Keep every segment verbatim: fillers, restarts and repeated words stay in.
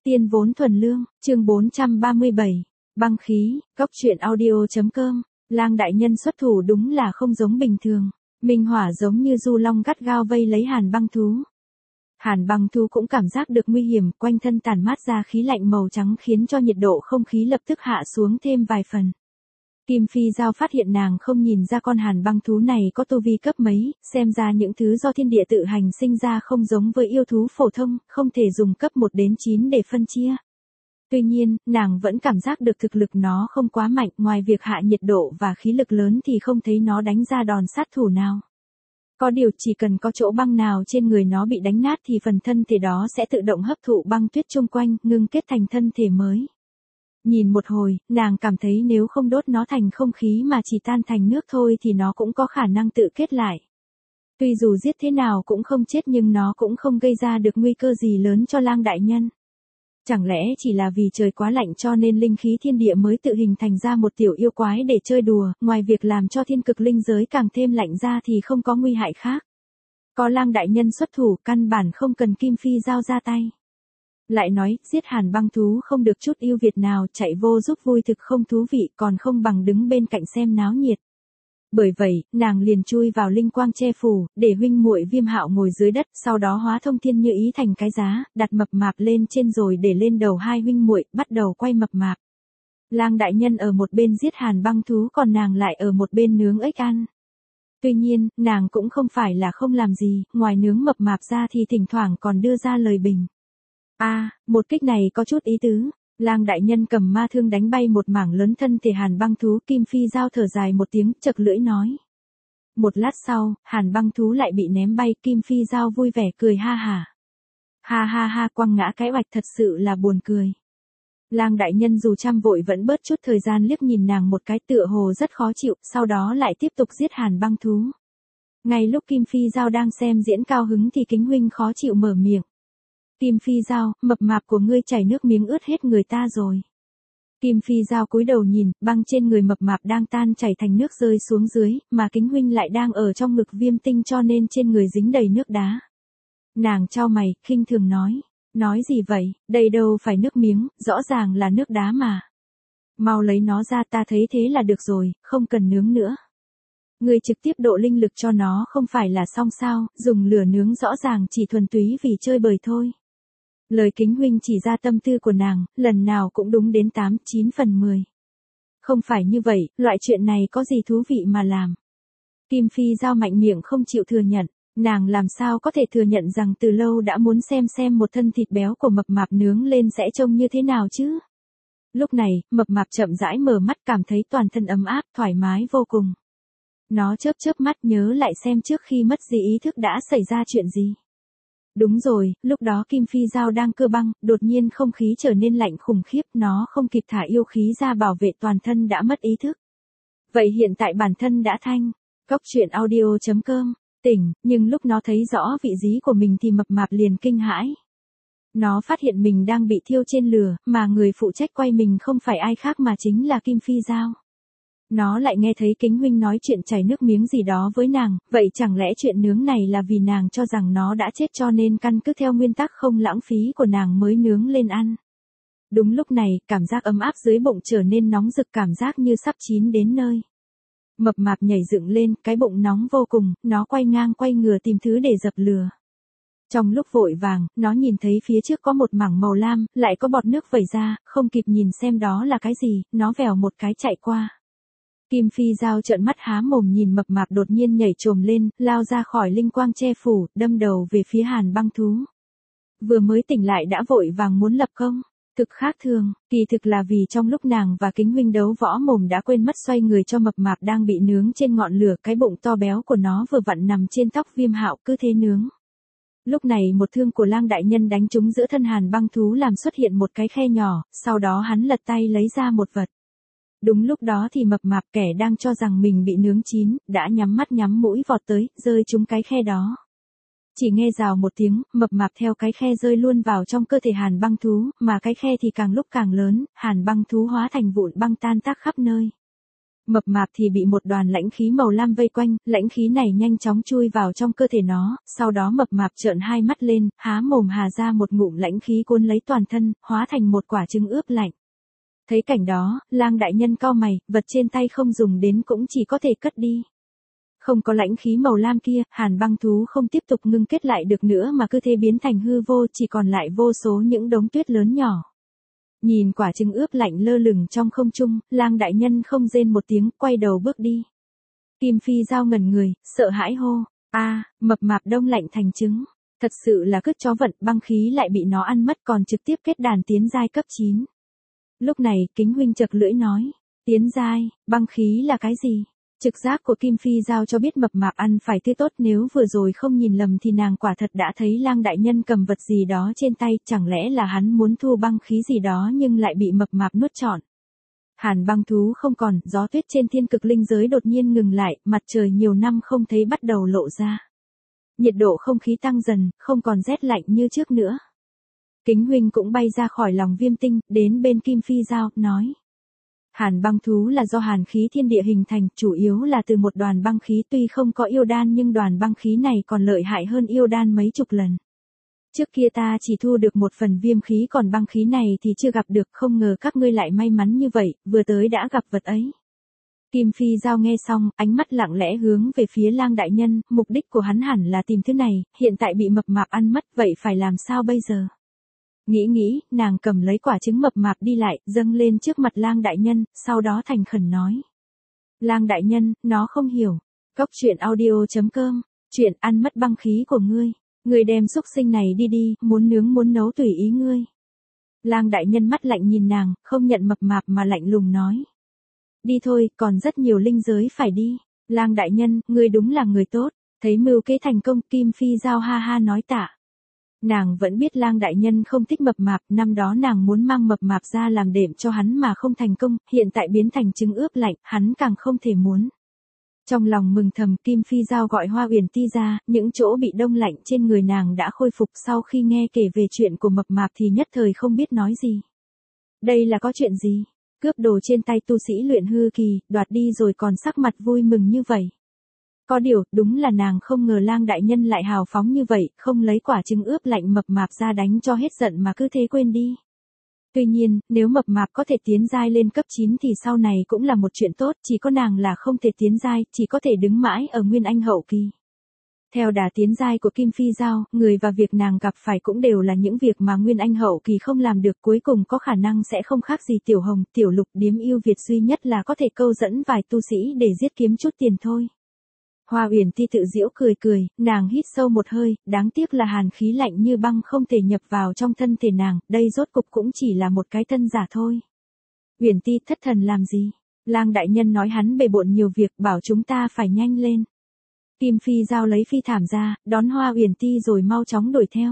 Tiên vốn thuần lương, chương bốn trăm ba mươi bảy. Băng khí, góc truyện audio.com. Lang đại nhân xuất thủ đúng là không giống bình thường. Minh hỏa giống như du long gắt gao vây lấy Hàn băng thú. Hàn băng thú cũng cảm giác được nguy hiểm, quanh thân tản mát ra khí lạnh màu trắng khiến cho nhiệt độ không khí lập tức hạ xuống thêm vài phần. Kim Phi Giao phát hiện nàng không nhìn ra con hàn băng thú này có tu vi cấp mấy, xem ra những thứ do thiên địa tự hành sinh ra không giống với yêu thú phổ thông, không thể dùng cấp một đến chín để phân chia. Tuy nhiên, nàng vẫn cảm giác được thực lực nó không quá mạnh, ngoài việc hạ nhiệt độ và khí lực lớn thì không thấy nó đánh ra đòn sát thủ nào. Có điều chỉ cần có chỗ băng nào trên người nó bị đánh nát thì phần thân thể đó sẽ tự động hấp thụ băng tuyết chung quanh, ngưng kết thành thân thể mới. Nhìn một hồi, nàng cảm thấy nếu không đốt nó thành không khí mà chỉ tan thành nước thôi thì nó cũng có khả năng tự kết lại. Tuy dù giết thế nào cũng không chết nhưng nó cũng không gây ra được nguy cơ gì lớn cho Lang đại nhân. Chẳng lẽ chỉ là vì trời quá lạnh cho nên linh khí thiên địa mới tự hình thành ra một tiểu yêu quái để chơi đùa, ngoài việc làm cho thiên cực linh giới càng thêm lạnh ra thì không có nguy hại khác. Có Lang đại nhân xuất thủ, căn bản không cần Kim Phi Giao ra tay. Lại nói, giết hàn băng thú không được chút ưu việt nào, chạy vô giúp vui thực không thú vị, còn không bằng đứng bên cạnh xem náo nhiệt. Bởi vậy, nàng liền chui vào linh quang che phủ, để huynh muội Viêm Hạo ngồi dưới đất, sau đó hóa thông thiên như ý thành cái giá, đặt mập mạp lên trên rồi để lên đầu hai huynh muội, bắt đầu quay mập mạp. Lang đại nhân ở một bên giết hàn băng thú, còn nàng lại ở một bên nướng ếch ăn. Tuy nhiên, nàng cũng không phải là không làm gì, ngoài nướng mập mạp ra thì thỉnh thoảng còn đưa ra lời bình. A, à, một kích này có chút ý tứ. Lang đại nhân cầm ma thương đánh bay một mảng lớn thân thể hàn băng thú. Kim Phi Giao thở dài một tiếng, chật lưỡi nói. Một lát sau, hàn băng thú lại bị ném bay. Kim Phi Giao vui vẻ cười ha hả. Ha ha ha, quăng ngã cái oạch, thật sự là buồn cười. Lang đại nhân dù chăm vội vẫn bớt chút thời gian liếc nhìn nàng một cái, tựa hồ rất khó chịu, sau đó lại tiếp tục giết hàn băng thú. Ngay lúc Kim Phi Giao đang xem diễn cao hứng thì Kính huynh khó chịu mở miệng. Kim Phi Giao, mập mạp của ngươi chảy nước miếng ướt hết người ta rồi. Kim Phi Giao cúi đầu nhìn, băng trên người mập mạp đang tan chảy thành nước rơi xuống dưới, mà Kính huynh lại đang ở trong ngực Viêm Tinh cho nên trên người dính đầy nước đá. Nàng chau mày, khinh thường nói. Nói gì vậy, đây đâu phải nước miếng, rõ ràng là nước đá mà. Mau lấy nó ra, ta thấy thế là được rồi, không cần nướng nữa. Ngươi trực tiếp độ linh lực cho nó không phải là xong sao, dùng lửa nướng rõ ràng chỉ thuần túy vì chơi bời thôi. Lời Kính huynh chỉ ra tâm tư của nàng, lần nào cũng đúng đến tám, chín phần mười. Không phải như vậy, loại chuyện này có gì thú vị mà làm. Kim Phi Giao mạnh miệng không chịu thừa nhận, nàng làm sao có thể thừa nhận rằng từ lâu đã muốn xem xem một thân thịt béo của mập mạp nướng lên sẽ trông như thế nào chứ. Lúc này, mập mạp chậm rãi mở mắt, cảm thấy toàn thân ấm áp, thoải mái vô cùng. Nó chớp chớp mắt nhớ lại xem trước khi mất đi ý thức đã xảy ra chuyện gì. Đúng rồi, lúc đó Kim Phi Giao đang cơ băng, đột nhiên không khí trở nên lạnh khủng khiếp, nó không kịp thả yêu khí ra bảo vệ toàn thân đã mất ý thức. Vậy hiện tại bản thân đã thanh, góc truyện audio.com, tỉnh, nhưng lúc nó thấy rõ vị trí của mình thì mập mạp liền kinh hãi. Nó phát hiện mình đang bị thiêu trên lửa, mà người phụ trách quay mình không phải ai khác mà chính là Kim Phi Giao. Nó lại nghe thấy Kính huynh nói chuyện chảy nước miếng gì đó với nàng, vậy chẳng lẽ chuyện nướng này là vì nàng cho rằng nó đã chết cho nên căn cứ theo nguyên tắc không lãng phí của nàng mới nướng lên ăn. Đúng lúc này, cảm giác ấm áp dưới bụng trở nên nóng rực, cảm giác như sắp chín đến nơi. Mập mạp nhảy dựng lên, cái bụng nóng vô cùng, nó quay ngang quay ngửa tìm thứ để dập lửa. Trong lúc vội vàng, nó nhìn thấy phía trước có một mảng màu lam, lại có bọt nước vẩy ra, không kịp nhìn xem đó là cái gì, nó vèo một cái chạy qua. Kim Phi Giao trợn mắt há mồm nhìn mập mạp đột nhiên nhảy trồm lên, lao ra khỏi linh quang che phủ, đâm đầu về phía hàn băng thú. Vừa mới tỉnh lại đã vội vàng muốn lập công, thực khác thường, kỳ thực là vì trong lúc nàng và Kính huynh đấu võ mồm đã quên mất xoay người cho mập mạp đang bị nướng trên ngọn lửa, cái bụng to béo của nó vừa vặn nằm trên tóc Viêm Hạo, cứ thế nướng. Lúc này một thương của Lang đại nhân đánh trúng giữa thân hàn băng thú làm xuất hiện một cái khe nhỏ, sau đó hắn lật tay lấy ra một vật. Đúng lúc đó thì mập mạp, kẻ đang cho rằng mình bị nướng chín, đã nhắm mắt nhắm mũi vọt tới, rơi trúng cái khe đó. Chỉ nghe rào một tiếng, mập mạp theo cái khe rơi luôn vào trong cơ thể hàn băng thú, mà cái khe thì càng lúc càng lớn, hàn băng thú hóa thành vụn băng tan tác khắp nơi. Mập mạp thì bị một đoàn lãnh khí màu lam vây quanh, lãnh khí này nhanh chóng chui vào trong cơ thể nó, sau đó mập mạp trợn hai mắt lên, há mồm hà ra một ngụm lãnh khí cuốn lấy toàn thân, hóa thành một quả trứng ướp lạnh. Thấy cảnh đó, Lang đại nhân cau mày, vật trên tay không dùng đến cũng chỉ có thể cất đi. Không có lãnh khí màu lam kia, Hàn băng thú không tiếp tục ngưng kết lại được nữa mà cứ thế biến thành hư vô, chỉ còn lại vô số những đống tuyết lớn nhỏ. Nhìn quả trứng ướp lạnh lơ lửng trong không trung, Lang đại nhân không rên một tiếng, quay đầu bước đi. Kim Phi Dao ngẩn người, sợ hãi hô, a, mập mạp đông lạnh thành trứng, thật sự là cứt chó vận, băng khí lại bị nó ăn mất còn trực tiếp kết đàn tiến giai cấp chín. Lúc này, Kính huynh chật lưỡi nói, tiến giai, băng khí là cái gì? Trực giác của Kim Phi Dao cho biết mập mạp ăn phải tươi tốt, nếu vừa rồi không nhìn lầm thì nàng quả thật đã thấy Lang đại nhân cầm vật gì đó trên tay, chẳng lẽ là hắn muốn thu băng khí gì đó nhưng lại bị mập mạp nuốt trọn. Hàn băng thú không còn, gió tuyết trên thiên cực linh giới đột nhiên ngừng lại, mặt trời nhiều năm không thấy bắt đầu lộ ra. Nhiệt độ không khí tăng dần, không còn rét lạnh như trước nữa. Kính huynh cũng bay ra khỏi lòng viêm tinh, đến bên Kim Phi Dao, nói. Hàn băng thú là do hàn khí thiên địa hình thành, chủ yếu là từ một đoàn băng khí, tuy không có yêu đan nhưng đoàn băng khí này còn lợi hại hơn yêu đan mấy chục lần. Trước kia ta chỉ thu được một phần viêm khí, còn băng khí này thì chưa gặp được, không ngờ các ngươi lại may mắn như vậy, vừa tới đã gặp vật ấy. Kim Phi Dao nghe xong, ánh mắt lặng lẽ hướng về phía Lang đại nhân, mục đích của hắn hẳn là tìm thứ này, hiện tại bị mập mạp ăn mất, vậy phải làm sao bây giờ? Nghĩ nghĩ, nàng cầm lấy quả trứng mập mạp đi lại, dâng lên trước mặt Lang đại nhân, sau đó thành khẩn nói. Lang đại nhân, nó không hiểu. Cốc truyện audio chấm com, chuyện ăn mất băng khí của ngươi. Ngươi đem xúc sinh này đi đi, muốn nướng muốn nấu tùy ý ngươi. Lang đại nhân mắt lạnh nhìn nàng, không nhận mập mạp mà lạnh lùng nói. Đi thôi, còn rất nhiều linh giới phải đi. Lang đại nhân, ngươi đúng là người tốt. Thấy mưu kế thành công, Kim Phi Dao ha ha nói tạ. Nàng vẫn biết Lang đại nhân không thích mập mạp, năm đó nàng muốn mang mập mạp ra làm đệm cho hắn mà không thành công, hiện tại biến thành trứng ướp lạnh, hắn càng không thể muốn. Trong lòng mừng thầm, Kim Phi Dao gọi Hoa Uyển Ti ra, những chỗ bị đông lạnh trên người nàng đã khôi phục, sau khi nghe kể về chuyện của mập mạp thì nhất thời không biết nói gì. Đây là có chuyện gì? Cướp đồ trên tay tu sĩ luyện hư kỳ, đoạt đi rồi còn sắc mặt vui mừng như vậy. Có điều, đúng là nàng không ngờ Lang đại nhân lại hào phóng như vậy, không lấy quả trứng ướp lạnh mập mạp ra đánh cho hết giận mà cứ thế quên đi. Tuy nhiên, nếu mập mạp có thể tiến giai lên cấp chín thì sau này cũng là một chuyện tốt, chỉ có nàng là không thể tiến giai, chỉ có thể đứng mãi ở Nguyên Anh hậu kỳ. Theo đà tiến giai của Kim Phi Dao, người và việc nàng gặp phải cũng đều là những việc mà Nguyên Anh hậu kỳ không làm được, cuối cùng có khả năng sẽ không khác gì Tiểu Hồng, Tiểu Lục, điếm yêu Việt, duy nhất là có thể câu dẫn vài tu sĩ để giết kiếm chút tiền thôi. Hoa Uyển Ti tự giễu cười cười, nàng hít sâu một hơi, đáng tiếc là hàn khí lạnh như băng không thể nhập vào trong thân thể nàng, đây rốt cục cũng chỉ là một cái thân giả thôi. Uyển Ti, thất thần làm gì? Lang đại nhân nói hắn bề bộn nhiều việc, bảo chúng ta phải nhanh lên. Kim Phi Dao lấy phi thảm ra, đón Hoa Uyển Ti rồi mau chóng đuổi theo.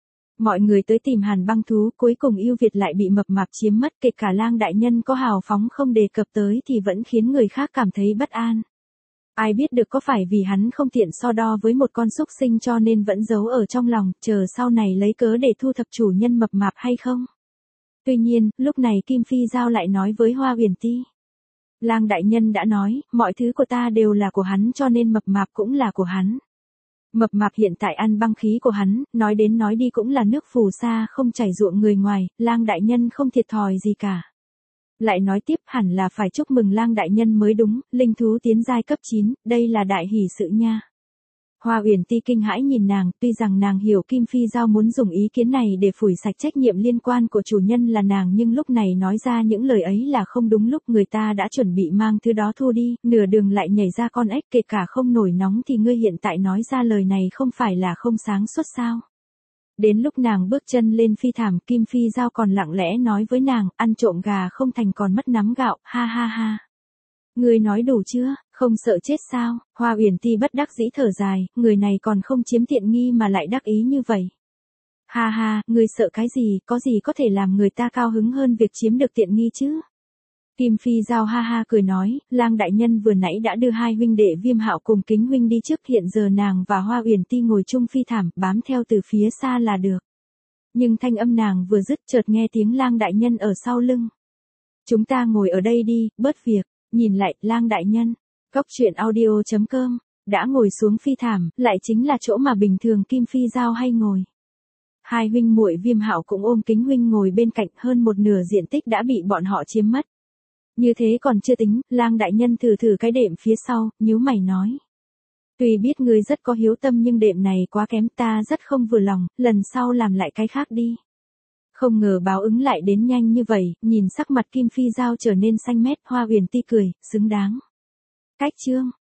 Mọi người tới tìm Hàn băng thú, cuối cùng yêu Việt lại bị mập mạp chiếm mất, kể cả Lang đại nhân có hào phóng không đề cập tới thì vẫn khiến người khác cảm thấy bất an. Ai biết được có phải vì hắn không tiện so đo với một con súc sinh cho nên vẫn giấu ở trong lòng, chờ sau này lấy cớ để thu thập chủ nhân mập mạp hay không? Tuy nhiên, lúc này Kim Phi Dao lại nói với Hoa Uyển Ti. Lang đại nhân đã nói, mọi thứ của ta đều là của hắn cho nên mập mạp cũng là của hắn. Mập mạp hiện tại ăn băng khí của hắn, nói đến nói đi cũng là nước phù sa không chảy ruộng người ngoài, Lang đại nhân không thiệt thòi gì cả. Lại nói tiếp, hẳn là phải chúc mừng Lang đại nhân mới đúng, linh thú tiến giai cấp chín, đây là đại hỷ sự nha. Hoa Uyển Ti kinh hãi nhìn nàng, tuy rằng nàng hiểu Kim Phi Dao muốn dùng ý kiến này để phủi sạch trách nhiệm liên quan của chủ nhân là nàng, nhưng lúc này nói ra những lời ấy là không đúng lúc, người ta đã chuẩn bị mang thứ đó thu đi, nửa đường lại nhảy ra con ếch, kể cả không nổi nóng thì ngươi hiện tại nói ra lời này không phải là không sáng suốt sao? Đến lúc nàng bước chân lên phi thảm, Kim Phi Dao còn lặng lẽ nói với nàng, ăn trộm gà không thành còn mất nắm gạo, ha ha ha. Ngươi nói đủ chưa, không sợ chết sao? Hoa Uyển Ti bất đắc dĩ thở dài, người này còn không chiếm tiện nghi mà lại đắc ý như vậy. Ha ha, ngươi sợ cái gì, có gì có thể làm người ta cao hứng hơn việc chiếm được tiện nghi chứ? Kim Phi Dao ha ha cười nói, Lang đại nhân vừa nãy đã đưa hai huynh đệ Viêm Hạo cùng Kính huynh đi trước, hiện giờ nàng và Hoa Uyển Ti ngồi chung phi thảm, bám theo từ phía xa là được. Nhưng thanh âm nàng vừa dứt chợt nghe tiếng Lang đại nhân ở sau lưng. Chúng ta ngồi ở đây đi, bớt việc. nhìn lại, Lang đại nhân. Cốc truyện audio chấm com, đã ngồi xuống phi thảm, lại chính là chỗ mà bình thường Kim Phi Giao hay ngồi. Hai huynh muội Viêm Hạo cũng ôm Kính huynh ngồi bên cạnh, hơn một nửa diện tích đã bị bọn họ chiếm mất. Như thế còn chưa tính, Lang đại nhân thử thử cái đệm phía sau, nhíu mày nói. Tuy biết ngươi rất có hiếu tâm nhưng đệm này quá kém, ta rất không vừa lòng, lần sau làm lại cái khác đi. Không ngờ báo ứng lại đến nhanh như vậy, nhìn sắc mặt Kim Phi Giao trở nên xanh mét, Hoa Uyển Ti cười, xứng đáng. Cách chương.